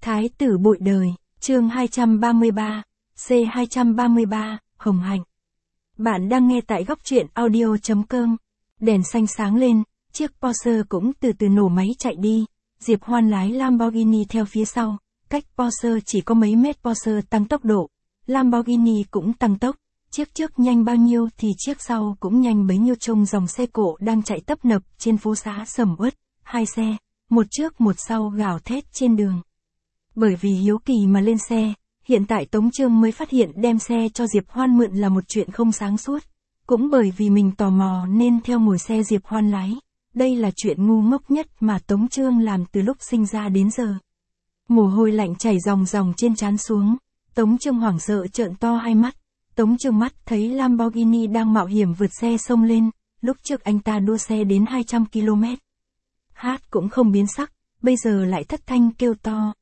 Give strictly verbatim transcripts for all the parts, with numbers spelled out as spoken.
Thái tử bội đời, chương hai trăm ba mươi ba, C hai trăm ba mươi ba, Hồng Hạnh. Bạn đang nghe tại góc truyện audio chấm com. Đèn xanh sáng lên, chiếc Porsche cũng từ từ nổ máy chạy đi. Diệp Hoan lái Lamborghini theo phía sau, cách Porsche chỉ có mấy mét. Porsche tăng tốc độ, Lamborghini cũng tăng tốc. Chiếc trước nhanh bao nhiêu thì chiếc sau cũng nhanh bấy nhiêu. Trông dòng xe cộ đang chạy tấp nập trên phố xá sầm uất, hai xe, một trước một sau gào thét trên đường. Bởi vì hiếu kỳ mà lên xe, hiện tại Tống Chương mới phát hiện đem xe cho Diệp Hoan mượn là một chuyện không sáng suốt. Cũng bởi vì mình tò mò nên theo ngồi xe Diệp Hoan lái. Đây là chuyện ngu ngốc nhất mà Tống Chương làm từ lúc sinh ra đến giờ. Mồ hôi lạnh chảy ròng ròng trên trán xuống, Tống Chương hoảng sợ trợn to hai mắt. Tống Chương mắt thấy Lamborghini đang mạo hiểm vượt xe xông lên, lúc trước anh ta đua xe đến hai trăm ki lô mét. Hát cũng không biến sắc, bây giờ lại thất thanh kêu to.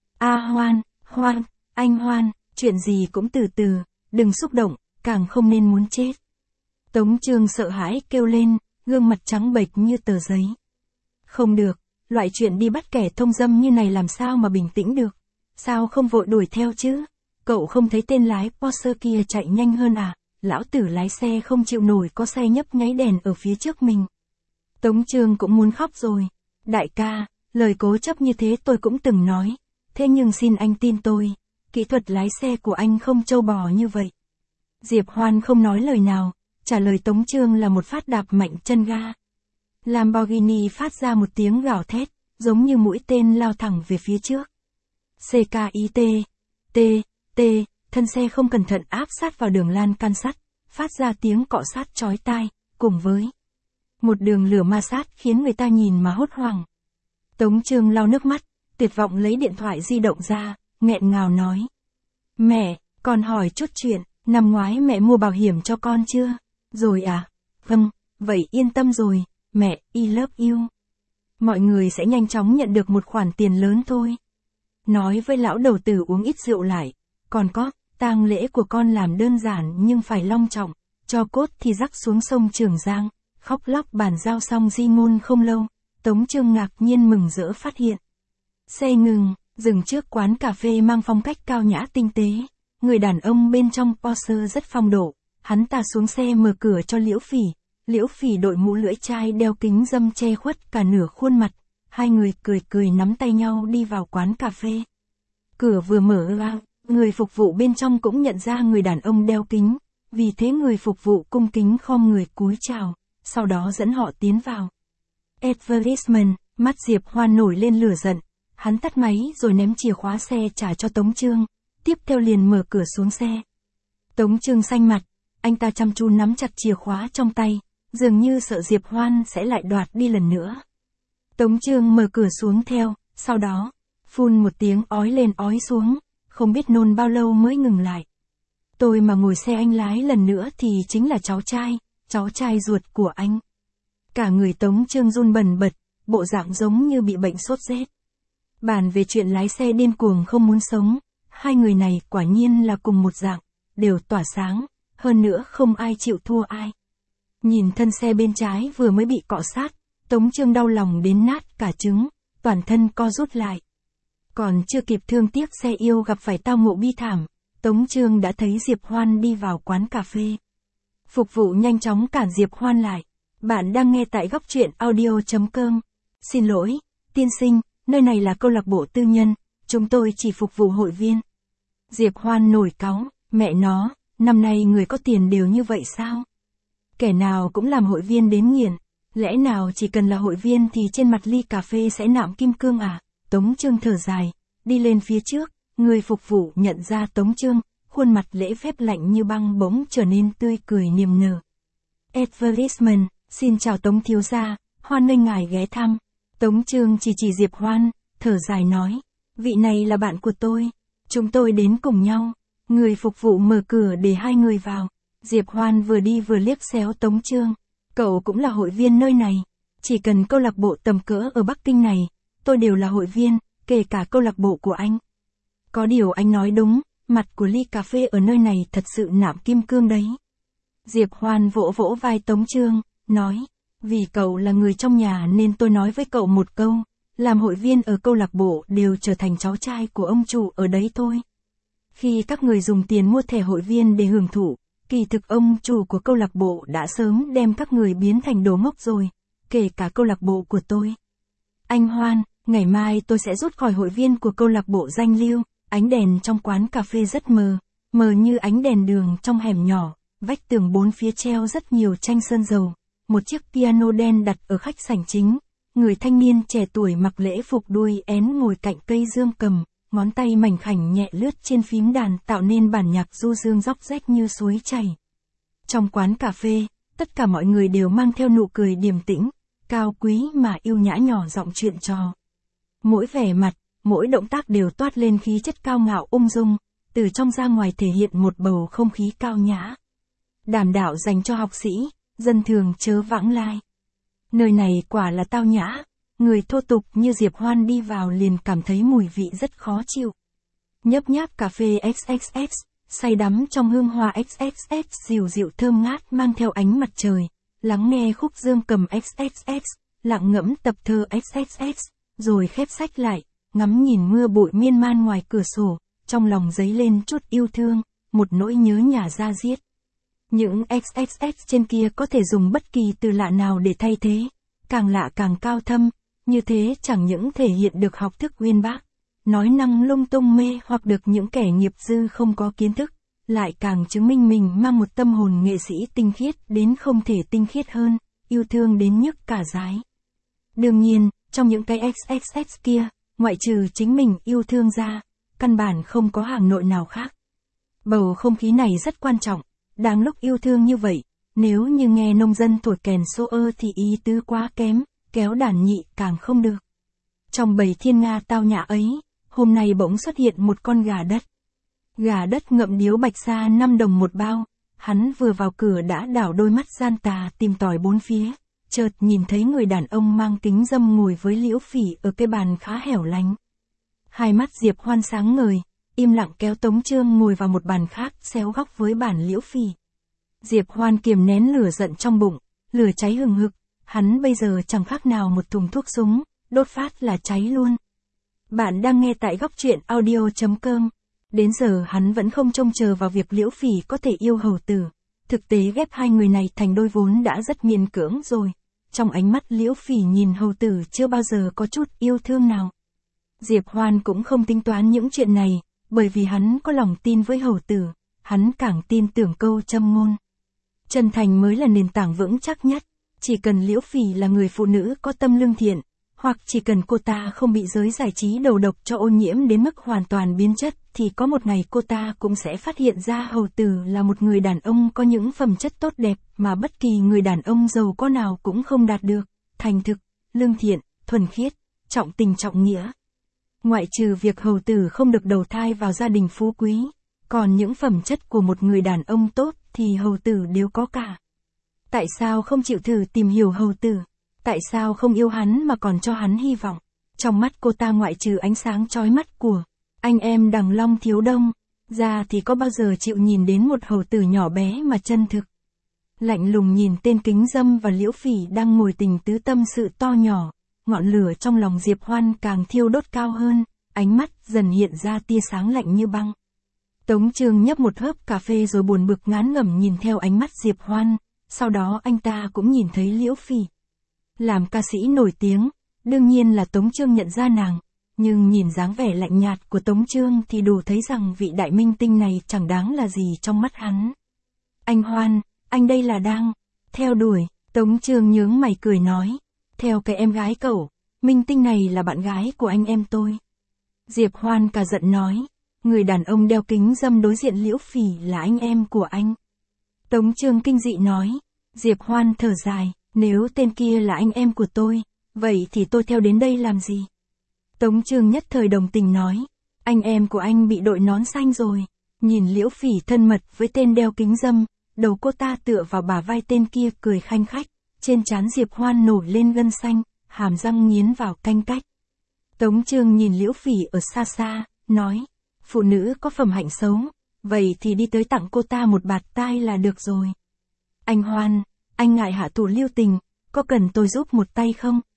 A Hoan, Hoan, anh Hoan, chuyện gì cũng từ từ, đừng xúc động, càng không nên muốn chết. Tống Chương sợ hãi kêu lên, gương mặt trắng bệch như tờ giấy. Không được, loại chuyện đi bắt kẻ thông dâm như này làm sao mà bình tĩnh được. Sao không vội đuổi theo chứ? Cậu không thấy tên lái Porsche kia chạy nhanh hơn à? Lão tử lái xe không chịu nổi có xe nhấp nháy đèn ở phía trước mình. Tống Chương cũng muốn khóc rồi. Đại ca, lời cố chấp như thế tôi cũng từng nói. Thế nhưng xin anh tin tôi, kỹ thuật lái xe của anh không trâu bò như vậy. Diệp Hoan không nói lời nào, trả lời Tống Chương là một phát đạp mạnh chân ga. Lamborghini phát ra một tiếng gào thét, giống như mũi tên lao thẳng về phía trước. xê ca i tê, T, T, thân xe không cẩn thận áp sát vào đường lan can sắt, phát ra tiếng cọ sát chói tai, cùng với một đường lửa ma sát khiến người ta nhìn mà hốt hoảng. Tống Chương lau nước mắt, tuyệt vọng lấy điện thoại di động ra, nghẹn ngào nói. Mẹ, con hỏi chút chuyện, năm ngoái mẹ mua bảo hiểm cho con chưa? Rồi à? Vâng, vậy yên tâm rồi, mẹ, I love you. Mọi người sẽ nhanh chóng nhận được một khoản tiền lớn thôi. Nói với lão đầu tử uống ít rượu lại. Còn có, tang lễ của con làm đơn giản nhưng phải long trọng, cho cốt thì rắc xuống sông Trường Giang, khóc lóc bàn giao xong di ngôn không lâu. Tống Chương ngạc nhiên mừng rỡ phát hiện. Xe ngừng, dừng trước quán cà phê mang phong cách cao nhã tinh tế. Người đàn ông bên trong Porsche rất phong độ, hắn ta xuống xe mở cửa cho Liễu Phỉ. Liễu Phỉ đội mũ lưỡi chai đeo kính râm che khuất cả nửa khuôn mặt. Hai người cười cười nắm tay nhau đi vào quán cà phê. Cửa vừa mở ra, người phục vụ bên trong cũng nhận ra người đàn ông đeo kính. Vì thế người phục vụ cung kính khom người cúi chào, sau đó dẫn họ tiến vào. Advertisement, mắt Diệp Hoan nổi lên lửa giận. Hắn tắt máy rồi ném chìa khóa xe trả cho Tống Chương, tiếp theo liền mở cửa xuống xe. Tống Chương xanh mặt, anh ta chăm chú nắm chặt chìa khóa trong tay, dường như sợ Diệp Hoan sẽ lại đoạt đi lần nữa. Tống Chương mở cửa xuống theo, sau đó, phun một tiếng ói lên ói xuống, không biết nôn bao lâu mới ngừng lại. Tôi mà ngồi xe anh lái lần nữa thì chính là cháu trai, cháu trai ruột của anh. Cả người Tống Chương run bần bật, bộ dạng giống như bị bệnh sốt rét. Bàn về chuyện lái xe điên cuồng không muốn sống, hai người này quả nhiên là cùng một dạng, đều tỏa sáng, hơn nữa không ai chịu thua ai. Nhìn thân xe bên trái vừa mới bị cọ sát, Tống Chương đau lòng đến nát cả trứng, toàn thân co rút lại. Còn chưa kịp thương tiếc xe yêu gặp phải tao ngộ bi thảm, Tống Chương đã thấy Diệp Hoan đi vào quán cà phê. Phục vụ nhanh chóng cản Diệp Hoan lại. Bạn đang nghe tại góc truyện audio chấm com. Xin lỗi, tiên sinh, nơi này là câu lạc bộ tư nhân, chúng tôi chỉ phục vụ hội viên. Diệp Hoan nổi cáu, mẹ nó, năm nay người có tiền đều như vậy sao? Kẻ nào cũng làm hội viên đến nghiền, lẽ nào chỉ cần là hội viên thì trên mặt ly cà phê sẽ nạm kim cương à? Tống Chương thở dài, đi lên phía trước, người phục vụ nhận ra Tống Chương, khuôn mặt lễ phép lạnh như băng bỗng trở nên tươi cười niềm nở. Advertisement, xin chào Tống thiếu gia, hoan nghênh ngài ghé thăm. Tống Chương chỉ chỉ Diệp Hoan, thở dài nói, vị này là bạn của tôi, chúng tôi đến cùng nhau. Người phục vụ mở cửa để hai người vào. Diệp Hoan vừa đi vừa liếc xéo Tống Chương, cậu cũng là hội viên nơi này, chỉ cần câu lạc bộ tầm cỡ ở Bắc Kinh này, tôi đều là hội viên, kể cả câu lạc bộ của anh. Có điều anh nói đúng, mặt của ly cà phê ở nơi này thật sự nạm kim cương đấy. Diệp Hoan vỗ vỗ vai Tống Chương, nói, vì cậu là người trong nhà nên tôi nói với cậu một câu, làm hội viên ở câu lạc bộ đều trở thành cháu trai của ông chủ ở đấy thôi. Khi các người dùng tiền mua thẻ hội viên để hưởng thụ, kỳ thực ông chủ của câu lạc bộ đã sớm đem các người biến thành đồ ngốc rồi, kể cả câu lạc bộ của tôi. Anh Hoan, ngày mai tôi sẽ rút khỏi hội viên của câu lạc bộ danh lưu. Ánh đèn trong quán cà phê rất mờ, mờ như ánh đèn đường trong hẻm nhỏ, vách tường bốn phía treo rất nhiều tranh sơn dầu. Một chiếc piano đen đặt ở khách sảnh chính, người thanh niên trẻ tuổi mặc lễ phục đuôi én ngồi cạnh cây dương cầm, ngón tay mảnh khảnh nhẹ lướt trên phím đàn tạo nên bản nhạc du dương róc rách như suối chảy. Trong quán cà phê, tất cả mọi người đều mang theo nụ cười điềm tĩnh, cao quý mà yêu nhã nhỏ giọng chuyện trò. Mỗi vẻ mặt, mỗi động tác đều toát lên khí chất cao ngạo ung dung, từ trong ra ngoài thể hiện một bầu không khí cao nhã. Đàm đạo dành cho học sĩ, dân thường chớ vãng lai. Nơi này quả là tao nhã, người thô tục như Diệp Hoan đi vào liền cảm thấy mùi vị rất khó chịu. Nhấp nháp cà phê ích ích ích, say đắm trong hương hoa ích ích ích dịu dịu thơm ngát mang theo ánh mặt trời, lắng nghe khúc dương cầm ích ích ích, lặng ngẫm tập thơ ích ích ích, rồi khép sách lại, ngắm nhìn mưa bụi miên man ngoài cửa sổ, trong lòng dấy lên chút yêu thương, một nỗi nhớ nhà ra diết. Những ích ích ích trên kia có thể dùng bất kỳ từ lạ nào để thay thế, càng lạ càng cao thâm, như thế chẳng những thể hiện được học thức uyên bác, nói năng lung tung mê hoặc được những kẻ nghiệp dư không có kiến thức, lại càng chứng minh mình mang một tâm hồn nghệ sĩ tinh khiết đến không thể tinh khiết hơn, yêu thương đến nhức cả dái. Đương nhiên, trong những cái ích ích ích kia, ngoại trừ chính mình yêu thương ra, căn bản không có hàng nội nào khác. Bầu không khí này rất quan trọng, đang lúc yêu thương như vậy, nếu như nghe nông dân thổi kèn xô ơ thì ý tứ quá kém, kéo đàn nhị càng không được. Trong bầy thiên nga tao nhã ấy, hôm nay bỗng xuất hiện một con gà đất. Gà đất ngậm điếu bạch sa năm đồng một bao, hắn vừa vào cửa đã đảo đôi mắt gian tà tìm tòi bốn phía, chợt nhìn thấy người đàn ông mang kính râm ngồi với Liễu Phỉ ở cái bàn khá hẻo lánh. Hai mắt Diệp Hoan sáng ngời, im lặng kéo Tống Trương ngồi vào một bàn khác xéo góc với bàn Liễu Phỉ. Diệp Hoan kiềm nén lửa giận trong bụng, lửa cháy hừng hực, hắn bây giờ chẳng khác nào một thùng thuốc súng, đốt phát là cháy luôn. Bạn đang nghe tại góc truyện audio chấm com. Đến giờ hắn vẫn không trông chờ vào việc Liễu Phỉ có thể yêu hầu tử. Thực tế ghép hai người này thành đôi vốn đã rất miễn cưỡng rồi. Trong ánh mắt Liễu Phỉ nhìn hầu tử chưa bao giờ có chút yêu thương nào. Diệp Hoan cũng không tính toán những chuyện này, bởi vì hắn có lòng tin với hầu tử, hắn càng tin tưởng câu châm ngôn. Chân thành mới là nền tảng vững chắc nhất, chỉ cần Liễu Phỉ là người phụ nữ có tâm lương thiện, hoặc chỉ cần cô ta không bị giới giải trí đầu độc cho ô nhiễm đến mức hoàn toàn biến chất, thì có một ngày cô ta cũng sẽ phát hiện ra hầu tử là một người đàn ông có những phẩm chất tốt đẹp mà bất kỳ người đàn ông giàu có nào cũng không đạt được, thành thực, lương thiện, thuần khiết, trọng tình trọng nghĩa. Ngoại trừ việc hầu tử không được đầu thai vào gia đình phú quý, còn những phẩm chất của một người đàn ông tốt thì hầu tử đều có cả. Tại sao không chịu thử tìm hiểu hầu tử? Tại sao không yêu hắn mà còn cho hắn hy vọng? Trong mắt cô ta ngoại trừ ánh sáng chói mắt của anh em Đằng Long Thiếu Đông ra thì có bao giờ chịu nhìn đến một hầu tử nhỏ bé mà chân thực. Lạnh lùng nhìn tên kính dâm và Liễu Phỉ đang ngồi tình tứ tâm sự to nhỏ, ngọn lửa trong lòng Diệp Hoan càng thiêu đốt cao hơn, ánh mắt dần hiện ra tia sáng lạnh như băng. Tống Trương nhấp một hớp cà phê rồi buồn bực ngán ngẩm nhìn theo ánh mắt Diệp Hoan, sau đó anh ta cũng nhìn thấy Liễu Phỉ. Làm ca sĩ nổi tiếng, đương nhiên là Tống Trương nhận ra nàng, nhưng nhìn dáng vẻ lạnh nhạt của Tống Trương thì đủ thấy rằng vị đại minh tinh này chẳng đáng là gì trong mắt hắn. Anh Hoan, anh đây là đang theo đuổi, Tống Trương nhướng mày cười nói, theo cái em gái cậu, minh tinh này là bạn gái của anh em tôi. Diệp Hoan cả giận nói, người đàn ông đeo kính dâm đối diện Liễu Phỉ là anh em của anh. Tống Trương kinh dị nói, Diệp Hoan thở dài, nếu tên kia là anh em của tôi, vậy thì tôi theo đến đây làm gì? Tống Trương nhất thời đồng tình nói, anh em của anh bị đội nón xanh rồi. Nhìn Liễu Phỉ thân mật với tên đeo kính dâm, đầu cô ta tựa vào bả vai tên kia cười khanh khách, trên trán Diệp Hoan nổi lên gân xanh, hàm răng nghiến vào canh cách. Tống Trương nhìn Liễu Phỉ ở xa xa, nói, phụ nữ có phẩm hạnh xấu, vậy thì đi tới tặng cô ta một bạt tai là được rồi. Anh Hoan, anh ngại hạ thủ lưu tình, có cần tôi giúp một tay không?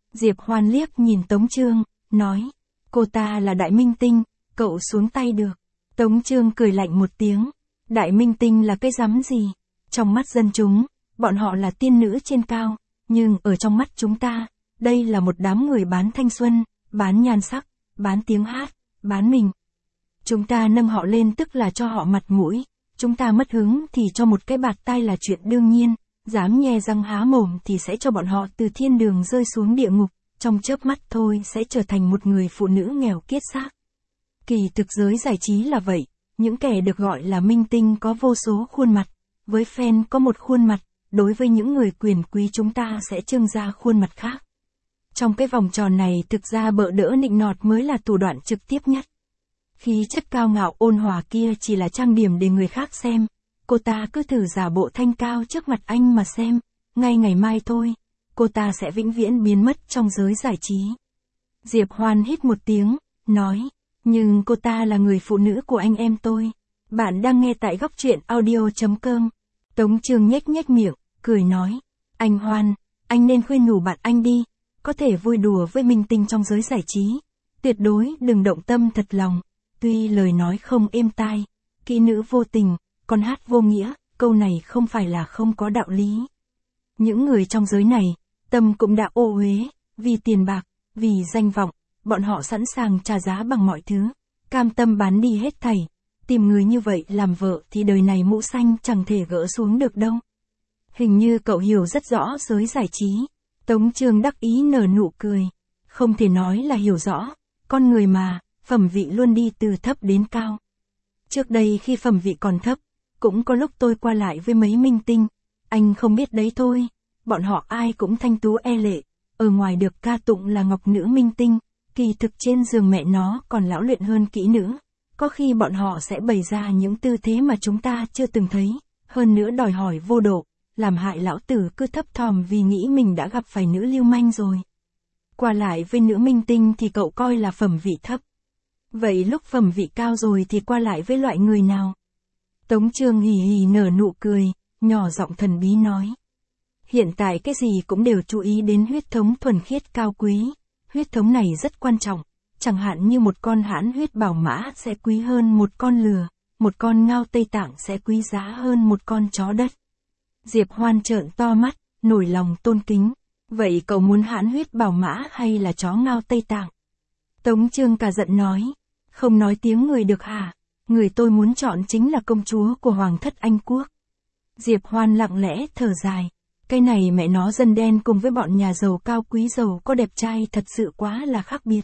Diệp Hoan liếc nhìn Tống Chương, nói, cô ta là đại minh tinh, cậu xuống tay được. Tống Chương cười lạnh một tiếng, đại minh tinh là cái rắm gì? Trong mắt dân chúng, bọn họ là tiên nữ trên cao, nhưng ở trong mắt chúng ta, đây là một đám người bán thanh xuân, bán nhan sắc, bán tiếng hát, bán mình. Chúng ta nâng họ lên tức là cho họ mặt mũi, chúng ta mất hứng thì cho một cái bạt tai là chuyện đương nhiên, dám nhe răng há mồm thì sẽ cho bọn họ từ thiên đường rơi xuống địa ngục, trong chớp mắt thôi sẽ trở thành một người phụ nữ nghèo kiết xác. Kỳ thực giới giải trí là vậy, những kẻ được gọi là minh tinh có vô số khuôn mặt, với fan có một khuôn mặt, đối với những người quyền quý chúng ta sẽ trưng ra khuôn mặt khác. Trong cái vòng tròn này thực ra bợ đỡ nịnh nọt mới là thủ đoạn trực tiếp nhất. Khí chất cao ngạo ôn hòa kia chỉ là trang điểm để người khác xem, cô ta cứ thử giả bộ thanh cao trước mặt anh mà xem, ngay ngày mai thôi, cô ta sẽ vĩnh viễn biến mất trong giới giải trí. Diệp Hoan hít một tiếng, nói, nhưng cô ta là người phụ nữ của anh em tôi. Bạn đang nghe tại góc truyện audio.com. Tống Chương nhếch nhếch miệng, cười nói, anh Hoan, anh nên khuyên nhủ bạn anh đi, có thể vui đùa với minh tinh trong giới giải trí, tuyệt đối đừng động tâm thật lòng. Tuy lời nói không êm tai, kỹ nữ vô tình, con hát vô nghĩa, câu này không phải là không có đạo lý. Những người trong giới này, tâm cũng đã ô uế, vì tiền bạc, vì danh vọng, bọn họ sẵn sàng trả giá bằng mọi thứ, cam tâm bán đi hết thảy. Tìm người như vậy làm vợ thì đời này mũ xanh chẳng thể gỡ xuống được đâu. Hình như cậu hiểu rất rõ giới giải trí. Tống Chương đắc ý nở nụ cười. Không thể nói là hiểu rõ, con người mà, phẩm vị luôn đi từ thấp đến cao. Trước đây khi phẩm vị còn thấp, cũng có lúc tôi qua lại với mấy minh tinh, anh không biết đấy thôi, bọn họ ai cũng thanh tú e lệ, ở ngoài được ca tụng là ngọc nữ minh tinh, kỳ thực trên giường mẹ nó còn lão luyện hơn kỹ nữ. Có khi bọn họ sẽ bày ra những tư thế mà chúng ta chưa từng thấy, hơn nữa đòi hỏi vô độ, làm hại lão tử cứ thấp thỏm vì nghĩ mình đã gặp phải nữ lưu manh rồi. Qua lại với nữ minh tinh thì cậu coi là phẩm vị thấp. Vậy lúc phẩm vị cao rồi thì qua lại với loại người nào? Tống Chương hì hì nở nụ cười, nhỏ giọng thần bí nói. Hiện tại cái gì cũng đều chú ý đến huyết thống thuần khiết cao quý, huyết thống này rất quan trọng. Chẳng hạn như một con hãn huyết bảo mã sẽ quý hơn một con lừa, một con ngao Tây Tạng sẽ quý giá hơn một con chó đất. Diệp Hoan trợn to mắt, nổi lòng tôn kính. Vậy cậu muốn hãn huyết bảo mã hay là chó ngao Tây Tạng? Tống Chương cả giận nói. Không nói tiếng người được hả? Người tôi muốn chọn chính là công chúa của Hoàng thất Anh Quốc. Diệp Hoan lặng lẽ thở dài. Cái này mẹ nó dân đen cùng với bọn nhà giàu cao quý giàu có đẹp trai thật sự quá là khác biệt.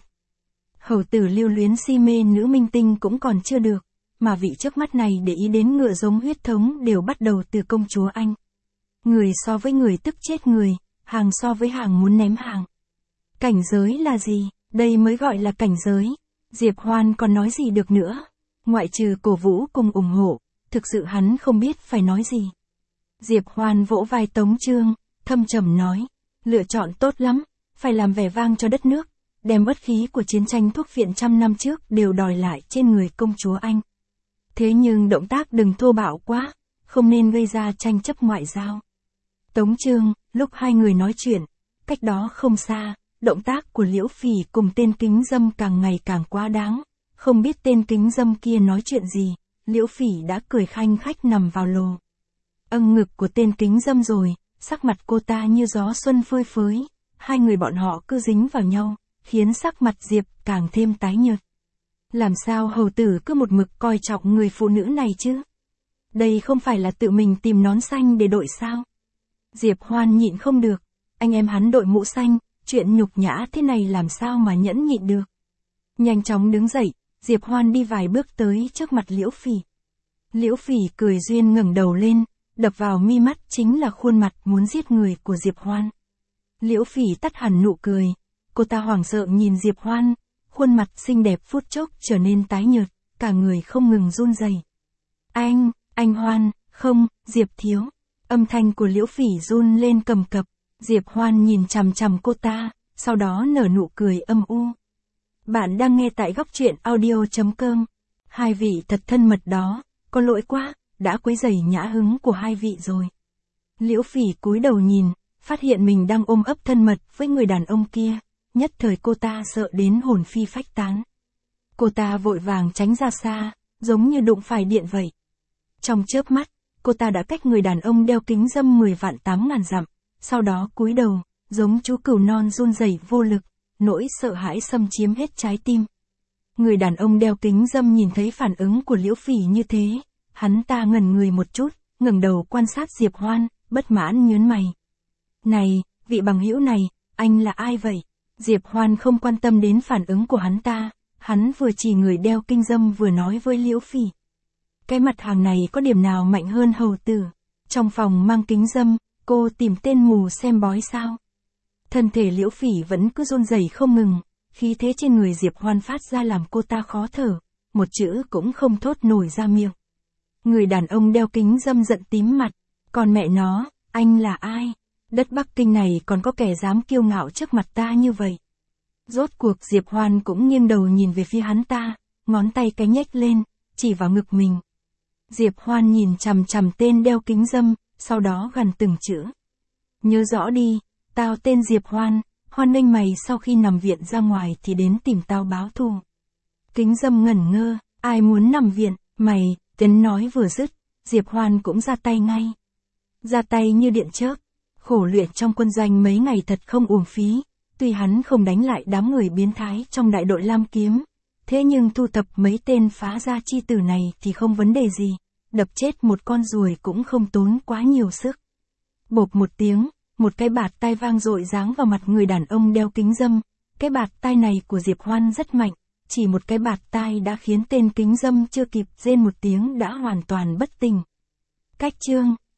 Hầu tử lưu luyến si mê nữ minh tinh cũng còn chưa được, mà vị trước mắt này để ý đến ngựa giống huyết thống đều bắt đầu từ công chúa Anh. Người so với người tức chết người, hàng so với hàng muốn ném hàng. Cảnh giới là gì? Đây mới gọi là cảnh giới. Diệp Hoan còn nói gì được nữa? Ngoại trừ cổ vũ cùng ủng hộ, thực sự hắn không biết phải nói gì. Diệp Hoan vỗ vai Tống Chương, thâm trầm nói, lựa chọn tốt lắm, phải làm vẻ vang cho đất nước. Đem bất khí của chiến tranh thuốc viện trăm năm trước đều đòi lại trên người công chúa Anh. Thế nhưng động tác đừng thô bạo quá, không nên gây ra tranh chấp ngoại giao. Tống Chương, lúc hai người nói chuyện, cách đó không xa, động tác của Liễu Phỉ cùng tên kính dâm càng ngày càng quá đáng. Không biết tên kính dâm kia nói chuyện gì, Liễu Phỉ đã cười khanh khách nằm vào lồ. Âng ngực của tên kính dâm rồi, sắc mặt cô ta như gió xuân phơi phới, hai người bọn họ cứ dính vào nhau, khiến sắc mặt Diệp càng thêm tái nhợt. Làm sao hầu tử cứ một mực coi trọng người phụ nữ này chứ? Đây không phải là tự mình tìm nón xanh để đội sao? Diệp Hoan nhịn không được, anh em hắn đội mũ xanh, chuyện nhục nhã thế này làm sao mà nhẫn nhịn được. Nhanh chóng đứng dậy, Diệp Hoan đi vài bước tới trước mặt Liễu Phỉ. Liễu Phỉ cười duyên ngẩng đầu lên, đập vào mi mắt chính là khuôn mặt muốn giết người của Diệp Hoan. Liễu Phỉ tắt hẳn nụ cười, cô ta hoảng sợ nhìn Diệp Hoan, khuôn mặt xinh đẹp phút chốc trở nên tái nhợt, cả người không ngừng run rẩy. Anh, anh Hoan, không, Diệp thiếu. Âm thanh của Liễu Phỉ run lên cầm cập, Diệp Hoan nhìn chằm chằm cô ta, sau đó nở nụ cười âm u. Bạn đang nghe tại góc truyện audio.com. Hai vị thật thân mật đó, có lỗi quá, đã quấy rầy nhã hứng của hai vị rồi. Liễu Phỉ cúi đầu nhìn, phát hiện mình đang ôm ấp thân mật với người đàn ông kia, nhất thời cô ta sợ đến hồn phi phách tán. Cô ta vội vàng tránh ra xa, giống như đụng phải điện vậy. Trong chớp mắt, cô ta đã cách người đàn ông đeo kính râm mười vạn tám ngàn dặm, sau đó cúi đầu, giống chú cừu non run rẩy vô lực, nỗi sợ hãi xâm chiếm hết trái tim. Người đàn ông đeo kính râm nhìn thấy phản ứng của Liễu Phỉ như thế, hắn ta ngẩn người một chút, ngẩng đầu quan sát Diệp Hoan, bất mãn nhớn mày. Này, vị bằng hữu này, anh là ai vậy? Diệp Hoan không quan tâm đến phản ứng của hắn ta, hắn vừa chỉ người đeo kính râm vừa nói với Liễu Phỉ. Cái mặt hàng này có điểm nào mạnh hơn hầu tử? Trong phòng mang kính râm, cô tìm tên mù xem bói sao? Thân thể Liễu Phỉ vẫn cứ run rẩy không ngừng, khí thế trên người Diệp Hoan phát ra làm cô ta khó thở, một chữ cũng không thốt nổi ra miệng. Người đàn ông đeo kính râm giận tím mặt, còn mẹ nó, anh là ai? Đất Bắc Kinh này còn có kẻ dám kiêu ngạo trước mặt ta như vậy. Rốt cuộc Diệp Hoan cũng nghiêng đầu nhìn về phía hắn ta, ngón tay cái nhếch lên, chỉ vào ngực mình. Diệp Hoan nhìn chằm chằm tên đeo kính râm, sau đó gần từng chữ. Nhớ rõ đi, tao tên Diệp Hoan, hoan nghênh mày sau khi nằm viện ra ngoài thì đến tìm tao báo thù. Kính râm ngẩn ngơ, ai muốn nằm viện, mày, tiếng nói vừa dứt, Diệp Hoan cũng ra tay ngay. Ra tay như điện chớp, khổ luyện trong quân doanh mấy ngày thật không uổng phí, tuy hắn không đánh lại đám người biến thái trong đại đội Lam Kiếm, thế nhưng thu thập mấy tên phá gia chi tử này thì không vấn đề gì, đập chết một con ruồi cũng không tốn quá nhiều sức. Bộp một tiếng, một cái bạt tai vang dội giáng vào mặt người đàn ông đeo kính râm, cái bạt tai này của Diệp Hoan rất mạnh, chỉ một cái bạt tai đã khiến tên kính râm chưa kịp rên một tiếng đã hoàn toàn bất tỉnh. Cách chương